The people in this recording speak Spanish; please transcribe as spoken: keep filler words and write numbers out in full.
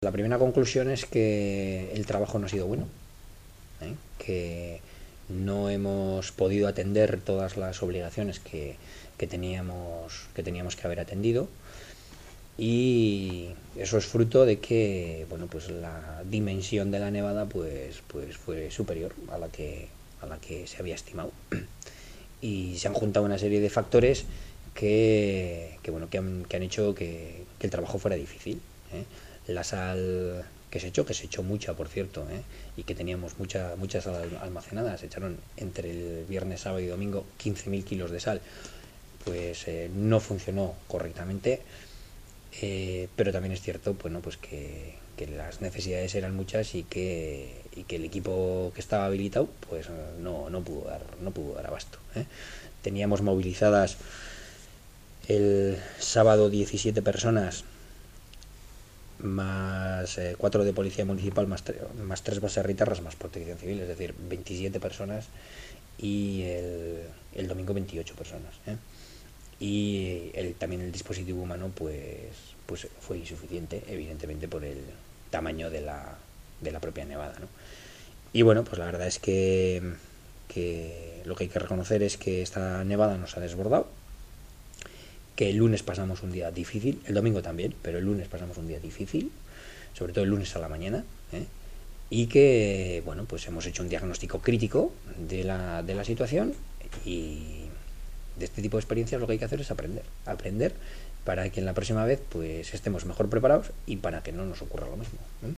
La primera conclusión es que el trabajo no ha sido bueno, ¿eh? Que no hemos podido atender todas las obligaciones que, que, teníamos, que teníamos que haber atendido, y eso es fruto de que bueno, pues la dimensión de la nevada pues, pues fue superior a la, que, a la que se había estimado, y se han juntado una serie de factores que, que, bueno, que, han, que han hecho que, que el trabajo fuera difícil, ¿eh? La sal que se echó, que se echó mucha, por cierto, ¿eh? Y que teníamos mucha, mucha sal almacenada, se echaron entre el viernes, sábado y domingo quince mil kilos de sal, pues eh, no funcionó correctamente, eh, pero también es cierto, bueno, pues que, que las necesidades eran muchas y que, y que el equipo que estaba habilitado pues no, no, pudo, dar, no pudo dar abasto, ¿eh? Teníamos movilizadas el sábado diecisiete personas, más eh, cuatro de policía municipal, más, más tres baserritarras, más protección civil, es decir, veintisiete personas, y el, el domingo veintiocho personas, ¿eh? Y el, también el dispositivo humano pues, pues fue insuficiente, evidentemente por el tamaño de la, de la propia nevada, ¿no? Y bueno, pues la verdad es que, que lo que hay que reconocer es que esta nevada nos ha desbordado, que el lunes pasamos un día difícil, el domingo también, pero el lunes pasamos un día difícil, sobre todo el lunes a la mañana, ¿eh? Y que, bueno, pues hemos hecho un diagnóstico crítico de la, de la situación, y de este tipo de experiencias lo que hay que hacer es aprender, aprender para que en la próxima vez pues estemos mejor preparados y para que no nos ocurra lo mismo, ¿eh?